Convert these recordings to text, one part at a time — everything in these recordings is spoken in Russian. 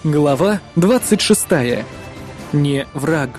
Глава 26. Не враг.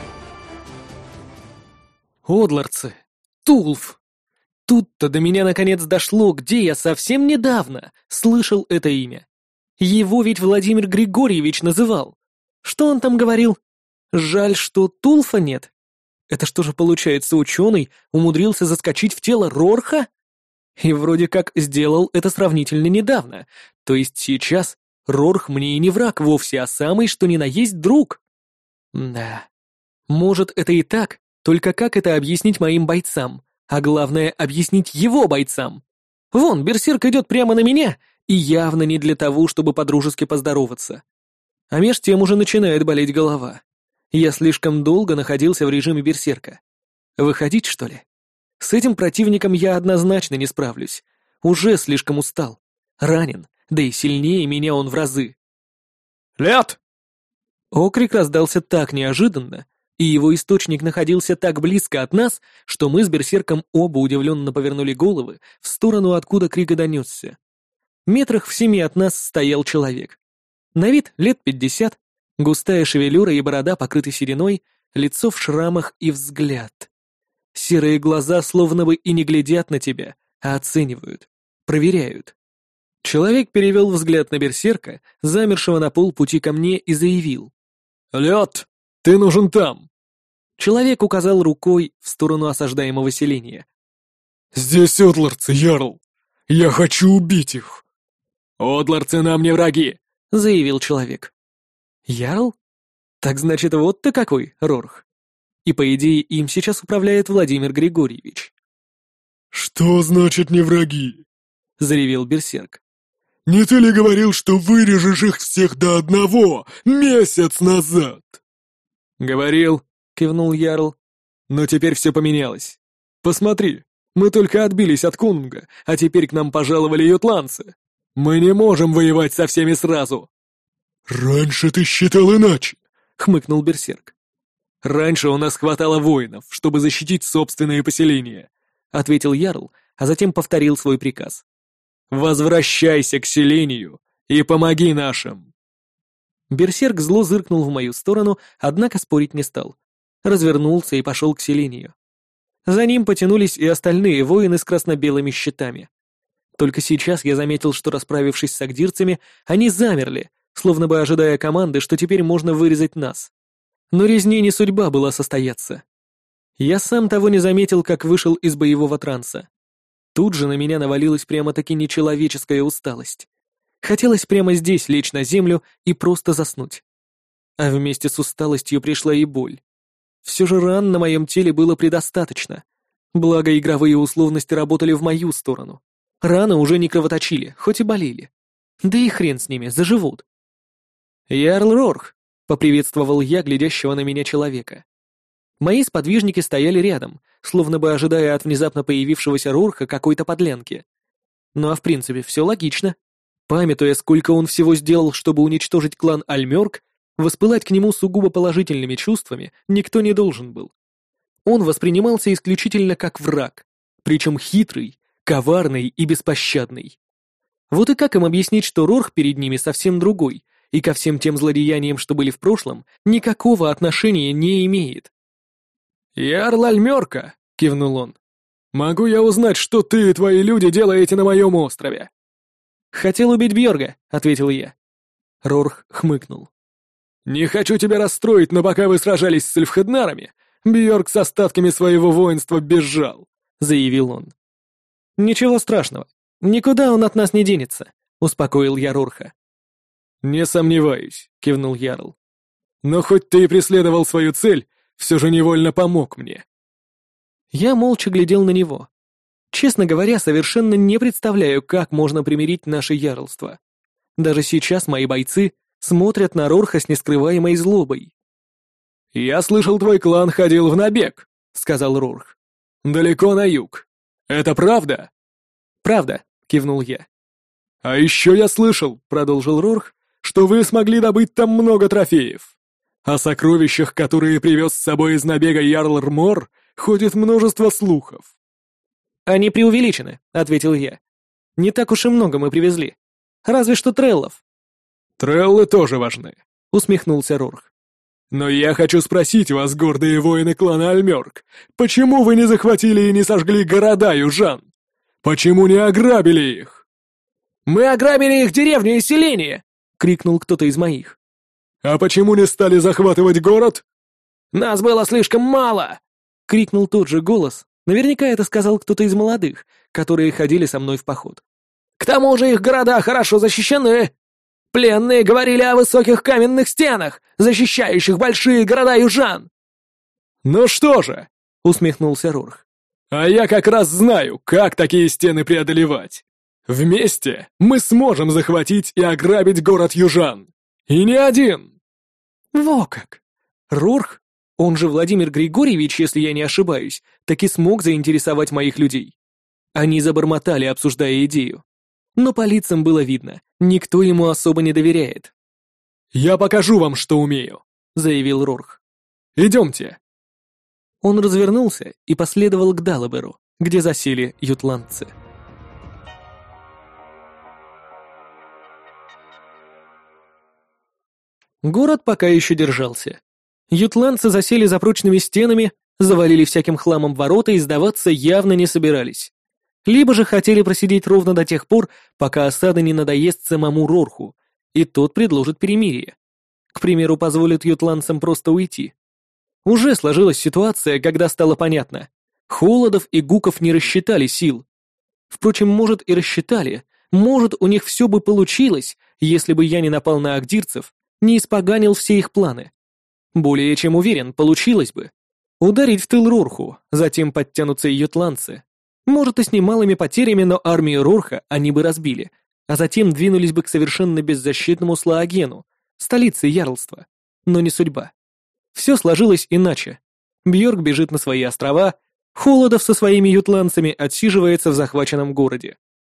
Одларцы. Тулф. Тут-то до меня наконец дошло, где я совсем недавно слышал это имя. Его ведь Владимир Григорьевич называл. Что он там говорил? Жаль, что Тулфа нет. Это что же получается, ученый умудрился заскочить в тело Рорха? И вроде как сделал это сравнительно недавно. То есть сейчас Рорх мне и не враг вовсе, а самый что ни на есть друг. Да. Может, это и так, только как это объяснить моим бойцам? А главное, объяснить его бойцам. Вон, берсерк идет прямо на меня, и явно не для того, чтобы подружески поздороваться. А меж тем уже начинает болеть голова. Я слишком долго находился в режиме берсерка. Выходить, что ли? С этим противником я однозначно не справлюсь. Уже слишком устал. Ранен, да и сильнее меня он в разы. «Лед!» Окрик раздался так неожиданно, и его источник находился так близко от нас, что мы с берсерком оба удивленно повернули головы в сторону, откуда крик и донесся. Метрах в 7 от нас стоял человек. На вид лет 50, густая шевелюра и борода покрыты сединой, лицо в шрамах и взгляд. Серые глаза словно бы и не глядят на тебя, а оценивают, проверяют. Человек перевел взгляд на берсерка, замершего на полпути ко мне, и заявил. «Лед, ты нужен там!» Человек указал рукой в сторону осаждаемого селения. «Здесь одларцы, Ярл! Я хочу убить их!» «Одларцы нам не враги!» — заявил человек. «Ярл? Так значит, вот ты какой, Рорх. И, по идее, им сейчас управляет Владимир Григорьевич». «Что значит не враги?» — заревел берсерк. «Не ты ли говорил, что вырежешь их всех до одного месяц назад?» «Говорил», — кивнул Ярл. «Но теперь все поменялось. Посмотри, мы только отбились от Конунга, а теперь к нам пожаловали ютландцы. Мы не можем воевать со всеми сразу». «Раньше ты считал иначе», — хмыкнул берсерк. «Раньше у нас хватало воинов, чтобы защитить собственные поселения», — ответил Ярл, а затем повторил свой приказ. «Возвращайся к селению и помоги нашим!» Берсерк зло зыркнул в мою сторону, однако спорить не стал. Развернулся и пошел к селению. За ним потянулись и остальные воины с красно-белыми щитами. Только сейчас я заметил, что, расправившись с агдирцами, они замерли, словно бы ожидая команды, что теперь можно вырезать нас. Но резне не судьба была состояться. Я сам того не заметил, как вышел из боевого транса. Тут же на меня навалилась прямо-таки нечеловеческая усталость. Хотелось прямо здесь лечь на землю и просто заснуть. А вместе с усталостью пришла и боль. Все же ран на моем теле было предостаточно. Благо, игровые условности работали в мою сторону. Раны уже не кровоточили, хоть и болели. Да и хрен с ними, заживут. «Ярл Рорх», — поприветствовал я глядящего на меня человека. Мои сподвижники стояли рядом, словно бы ожидая от внезапно появившегося Рорха какой-то подлянки. Ну а в принципе все логично. Памятуя, сколько он всего сделал, чтобы уничтожить клан Альмёрк, воспылать к нему сугубо положительными чувствами никто не должен был. Он воспринимался исключительно как враг, причем хитрый, коварный и беспощадный. Вот и как им объяснить, что Рорх перед ними совсем другой, и ко всем тем злодеяниям, что были в прошлом, никакого отношения не имеет? «Ярл Альмёрка», — кивнул он. «Могу я узнать, что ты и твои люди делаете на моем острове?» «Хотел убить Бьорга», — ответил я. Рорх хмыкнул. «Не хочу тебя расстроить, но пока вы сражались с эльфхеднарами, Бьорг с остатками своего воинства бежал», — заявил он. «Ничего страшного. Никуда он от нас не денется», — успокоил я Рорха. «Не сомневаюсь», — кивнул Ярл. «Но хоть ты и преследовал свою цель, все же невольно помог мне». Я молча глядел на него. Честно говоря, совершенно не представляю, как можно примирить наши ярлства. Даже сейчас мои бойцы смотрят на Рорха с нескрываемой злобой. «Я слышал, твой клан ходил в набег», — сказал Рорх. «Далеко на юг. Это правда?» «Правда», — кивнул я. «А еще я слышал», — продолжил Рорх, «что вы смогли добыть там много трофеев. О сокровищах, которые привез с собой из набега Ярл Рмор, ходит множество слухов». «Они преувеличены», — ответил я. «Не так уж и много мы привезли. Разве что треллов». «Треллы тоже важны», — усмехнулся Рорх. «Но я хочу спросить вас, гордые воины клана Альмёрк, почему вы не захватили и не сожгли города южан? Почему не ограбили их?» «Мы ограбили их деревню и селение!» — крикнул кто-то из моих. «А почему не стали захватывать город?» «Нас было слишком мало!» — крикнул тот же голос. Наверняка это сказал кто-то из молодых, которые ходили со мной в поход. «К тому же их города хорошо защищены! Пленные говорили о высоких каменных стенах, защищающих большие города южан!» «Ну что же!» — усмехнулся Рорх. «А я как раз знаю, как такие стены преодолевать! Вместе мы сможем захватить и ограбить город южан! И не один!» «Во как! Рорх, он же Владимир Григорьевич, если я не ошибаюсь, так и смог заинтересовать моих людей!» Они забормотали, обсуждая идею. Но по лицам было видно, никто ему особо не доверяет. «Я покажу вам, что умею», — заявил Рорх. «Идемте». Он развернулся и последовал к Далаберу, где засели ютландцы. Город пока еще держался. Ютландцы засели за прочными стенами, завалили всяким хламом ворота и сдаваться явно не собирались. Либо же хотели просидеть ровно до тех пор, пока осада не надоест самому Рорху, и тот предложит перемирие. К примеру, позволит ютландцам просто уйти. Уже сложилась ситуация, когда стало понятно. Холодов и Гуков не рассчитали сил. Впрочем, может и рассчитали, может у них все бы получилось, если бы я не напал на агдирцев, не испоганил все их планы. Более чем уверен, получилось бы. Ударить в тыл Рорху, затем подтянутся и ютландцы. Может, и с немалыми потерями, но армию Рорха они бы разбили, а затем двинулись бы к совершенно беззащитному Слаагену, столице ярлства. Но не судьба. Все сложилось иначе. Бьорк бежит на свои острова, Холодов со своими ютландцами отсиживается в захваченном городе.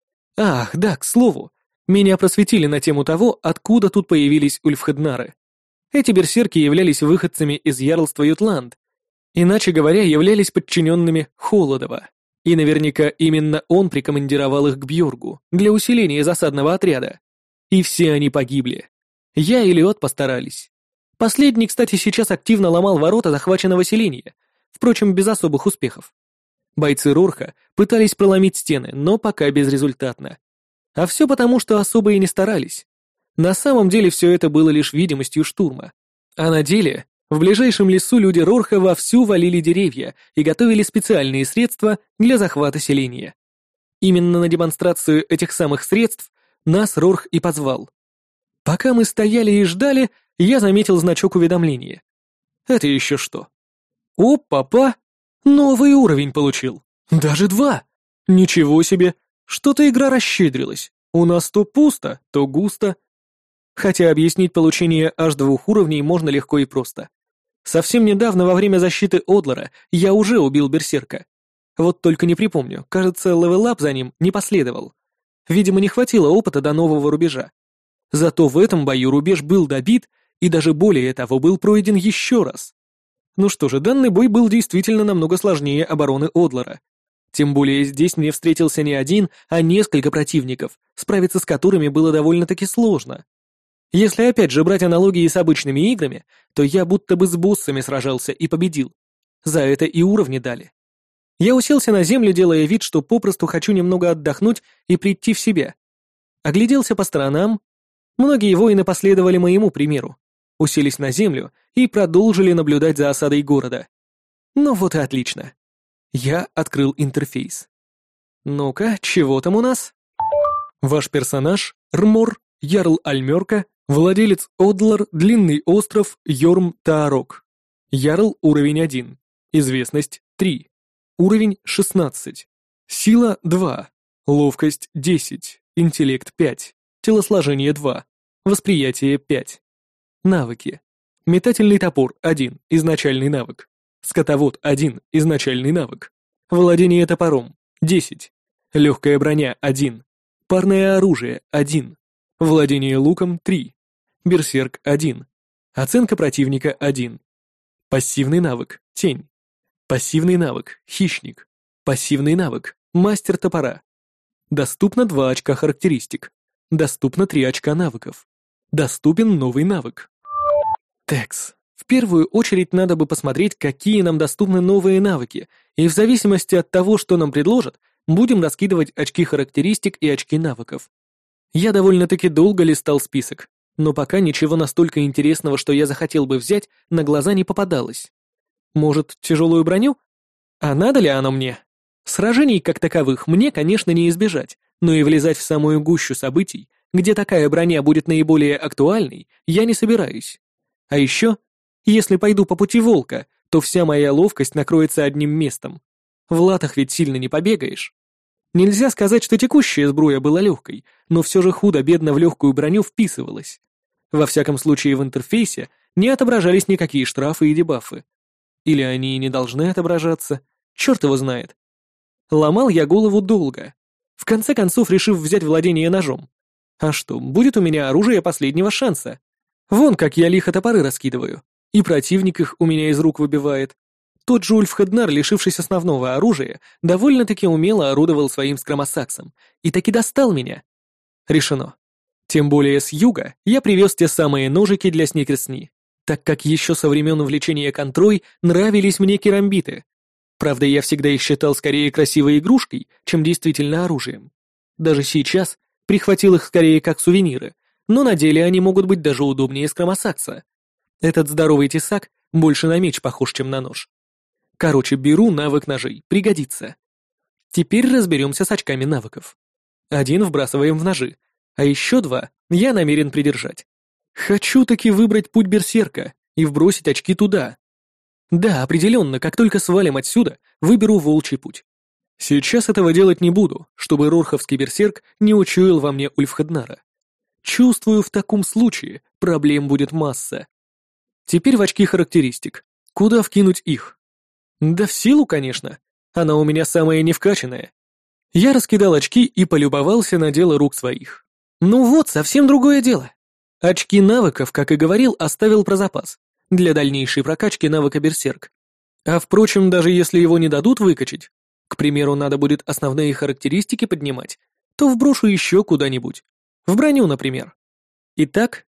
Ах, да, к слову, меня просветили на тему того, откуда тут появились ульфхеднары. Эти берсерки являлись выходцами из ярлства Ютланд, иначе говоря, являлись подчиненными Холодова. И наверняка именно он прикомандировал их к Бьоргу для усиления засадного отряда. И все они погибли. Я и Леот постарались. Последний, кстати, сейчас активно ломал ворота захваченного селения, впрочем, без особых успехов. Бойцы Рорха пытались проломить стены, но пока безрезультатно. А все потому, что особо и не старались. На самом деле все это было лишь видимостью штурма. А на деле в ближайшем лесу люди Рорха вовсю валили деревья и готовили специальные средства для захвата селения. Именно на демонстрацию этих самых средств нас Рорх и позвал. Пока мы стояли и ждали, я заметил значок уведомления. Это еще что? О, папа! Новый уровень получил. Даже 2. Ничего себе! Что-то игра расщедрилась. У нас то пусто, то густо. Хотя объяснить получение аж 2 уровней можно легко и просто. Совсем недавно во время защиты Одлара я уже убил берсерка. Вот только не припомню, кажется, левелап за ним не последовал. Видимо, не хватило опыта до нового рубежа. Зато в этом бою рубеж был добит, и даже более того, был пройден еще раз. Ну что же, данный бой был действительно намного сложнее обороны Одлара. Тем более здесь мне встретился не один, а несколько противников, справиться с которыми было довольно-таки сложно. Если опять же брать аналогии с обычными играми, то я будто бы с боссами сражался и победил. За это и уровни дали. Я уселся на землю, делая вид, что попросту хочу немного отдохнуть и прийти в себя. Огляделся по сторонам. Многие воины последовали моему примеру, уселись на землю и продолжили наблюдать за осадой города. Ну вот и отлично. Я открыл интерфейс. Ну-ка, чего там у нас? Ваш персонаж — Рмор, Ярл Альмёрка, владелец Одлар, Длинный остров, Йорм Таарок. Ярл уровень 1. Известность 3. Уровень 16. Сила 2. Ловкость 10. Интеллект 5. Телосложение 2. Восприятие 5. Навыки. Метательный топор 1. Изначальный навык. Скотовод 1. Изначальный навык. Владение топором 10. Легкая броня 1. Парное оружие 1. Владение луком 3. Берсерк 1. Оценка противника 1. Пассивный навык Тень. Пассивный навык Хищник. Пассивный навык Мастер топора. Доступно 2 очка характеристик. Доступно 3 очка навыков. Доступен новый навык. Текс. В первую очередь надо бы посмотреть, какие нам доступны новые навыки, и в зависимости от того, что нам предложат, будем раскидывать очки характеристик и очки навыков. Я довольно-таки долго листал список, но пока ничего настолько интересного, что я захотел бы взять, на глаза не попадалось. Может, тяжелую броню? А надо ли оно мне? Сражений как таковых мне, конечно, не избежать, но и влезать в самую гущу событий, где такая броня будет наиболее актуальной, я не собираюсь. А еще, если пойду по пути волка, то вся моя ловкость накроется одним местом. В латах ведь сильно не побегаешь. Нельзя сказать, что текущая сбруя была легкой, но все же худо-бедно в легкую броню вписывалась. Во всяком случае, в интерфейсе не отображались никакие штрафы и дебафы. Или они и не должны отображаться, черт его знает. Ломал я голову долго, в конце концов решив взять владение ножом. А что, будет у меня оружие последнего шанса? Вон как я лихо топоры раскидываю, и противник их у меня из рук выбивает. Тот же Ульфхеднар, лишившись основного оружия, довольно-таки умело орудовал своим скромосаксом и таки достал меня. Решено. Тем более с юга я привез те самые ножики для сникерсни, так как еще со времен увлечения контрой нравились мне керамбиты. Правда, я всегда их считал скорее красивой игрушкой, чем действительно оружием. Даже сейчас прихватил их скорее как сувениры, но на деле они могут быть даже удобнее скромосакса. Этот здоровый тесак больше на меч похож, чем на нож. Короче, беру навык ножей, пригодится. Теперь разберемся с очками навыков. 1 вбрасываем в ножи, а еще 2 я намерен придержать. Хочу таки выбрать путь берсерка и вбросить очки туда. Да, определенно, как только свалим отсюда, выберу волчий путь. Сейчас этого делать не буду, чтобы рорховский берсерк не учуял во мне Ульфхеднара. Чувствую, в таком случае проблем будет масса. Теперь в очки характеристик. Куда вкинуть их? Да в силу, конечно. Она у меня самая невкачанная. Я раскидал очки и полюбовался на дело рук своих. Ну вот, совсем другое дело. Очки навыков, как и говорил, оставил про запас, для дальнейшей прокачки навыка берсерк. А впрочем, даже если его не дадут выкачать, к примеру, надо будет основные характеристики поднимать, то вброшу еще куда-нибудь. В броню, например. Итак,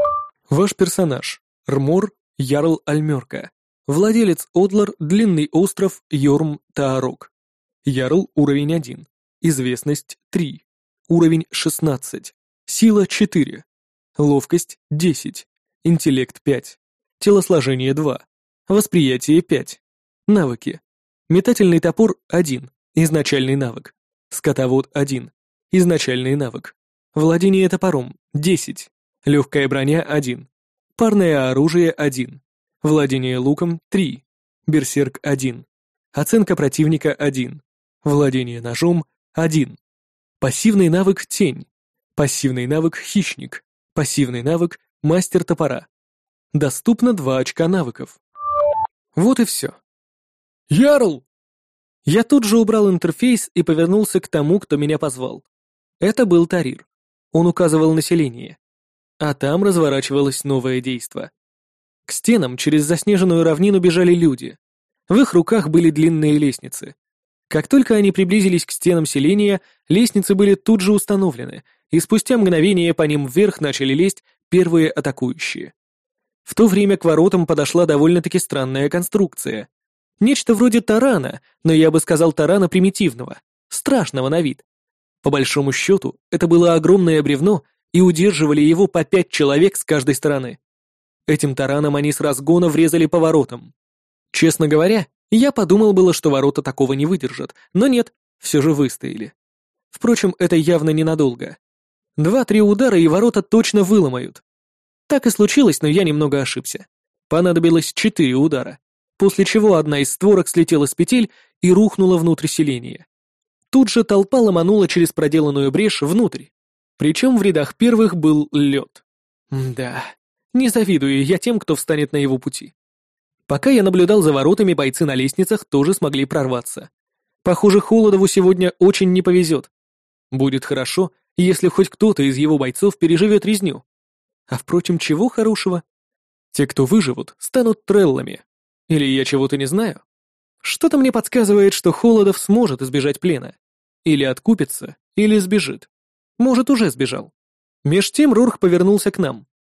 ваш персонаж — Рмор Ярл Альмерка. Владелец Одлар, Длинный остров, Йорм Таарок. Ярл уровень 1. Известность 3. Уровень 16. Сила 4. Ловкость 10. Интеллект 5. Телосложение 2. Восприятие 5. Навыки. Метательный топор 1. Изначальный навык. Скотовод 1. Изначальный навык. Владение топором 10. Легкая броня 1. Парное оружие 1. Владение луком 3. Берсерк 1. Оценка противника 1. Владение ножом 1. Пассивный навык тень. Пассивный навык хищник. Пассивный навык мастер топора. Доступно 2 очка навыков. Вот и все. Ярл! Я тут же убрал интерфейс и повернулся к тому, кто меня позвал. Это был Тарир. Он указывал население. А там разворачивалось новое действо. К стенам через заснеженную равнину бежали люди. В их руках были длинные лестницы. Как только они приблизились к стенам селения, лестницы были тут же установлены, и спустя мгновение по ним вверх начали лезть первые атакующие. В то время к воротам подошла довольно-таки странная конструкция. Нечто вроде тарана, но я бы сказал тарана примитивного, страшного на вид. По большому счету, это было огромное бревно, и удерживали его по 5 человек с каждой стороны. Этим тараном они с разгона врезали по воротам. Честно говоря, я подумал было, что ворота такого не выдержат, но нет, все же выстояли. Впрочем, это явно ненадолго. 2-3 удара, и ворота точно выломают. Так и случилось, но я немного ошибся. Понадобилось 4 удара, после чего одна из створок слетела с петель и рухнула внутрь селения. Тут же толпа ломанула через проделанную брешь внутрь. Причем в рядах первых был лед. Да, не завидую я тем, кто встанет на его пути. Пока я наблюдал за воротами, бойцы на лестницах тоже смогли прорваться. Похоже, Холодову сегодня очень не повезет. Будет хорошо, если хоть кто-то из его бойцов переживет резню. А впрочем, чего хорошего? Те, кто выживут, станут треллами. Или я чего-то не знаю? Что-то мне подсказывает, что Холодов сможет избежать плена. Или откупится, или сбежит. Может, уже сбежал. Меж тем Рорх повернулся к нам,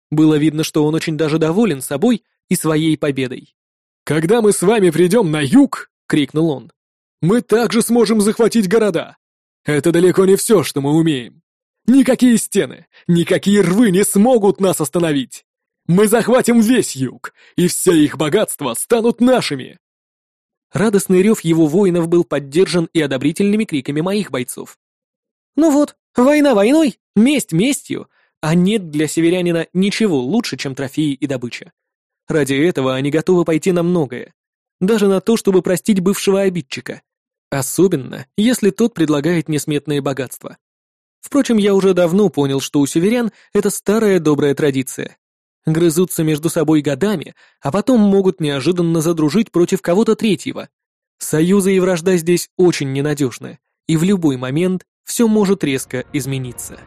Было видно, что он очень даже доволен собой и своей победой. «Когда мы с вами придем на юг!» — крикнул он. «Мы также сможем захватить города! Это далеко не все, что мы умеем. Никакие стены, никакие рвы не смогут нас остановить! Мы захватим весь юг, и все их богатства станут нашими!» Радостный рев его воинов был поддержан и одобрительными криками моих бойцов. Ну вот, война войной, месть местью, а нет для северянина ничего лучше, чем трофеи и добыча. Ради этого они готовы пойти на многое, даже на то, чтобы простить бывшего обидчика. Особенно, если тот предлагает несметные богатства. Впрочем, я уже давно понял, что у северян это старая добрая традиция. Грызутся между собой годами, а потом могут неожиданно задружить против кого-то третьего. Союзы и вражда здесь очень ненадежны, и в любой момент все может резко измениться.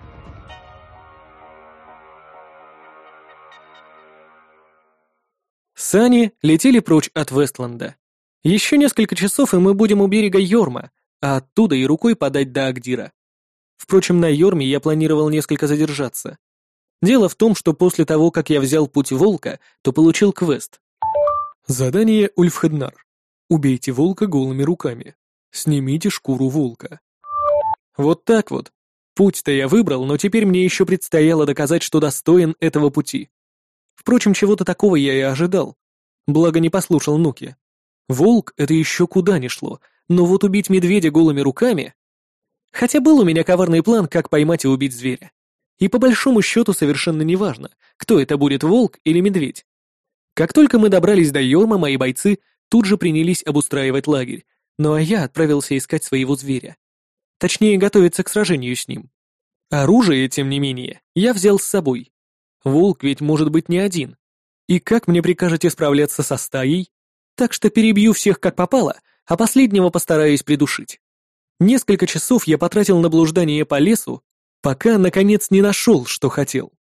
Сани летели прочь от Вестланда. Еще несколько часов, и мы будем у берега Йорма, а оттуда и рукой подать до Агдира. Впрочем, на Йорме я планировал несколько задержаться. Дело в том, что после того, как я взял путь волка, то получил квест. Задание Ульфхеднар. Убейте волка голыми руками. Снимите шкуру волка. Вот так вот. Путь-то я выбрал, но теперь мне еще предстояло доказать, что достоин этого пути. Впрочем, чего-то такого я и ожидал. Благо не послушал Нуки. Волк — это еще куда ни шло, но вот убить медведя голыми руками... Хотя был у меня коварный план, как поймать и убить зверя. И по большому счету совершенно неважно, кто это будет, волк или медведь. Как только мы добрались до Йорма, мои бойцы тут же принялись обустраивать лагерь, ну а я отправился искать своего зверя. Точнее, готовиться к сражению с ним. Оружие, тем не менее, я взял с собой. Волк ведь может быть не один. И как мне прикажете справляться со стаей? Так что перебью всех как попало, а последнего постараюсь придушить. Несколько часов я потратил на блуждание по лесу, пока, наконец, не нашел, что хотел.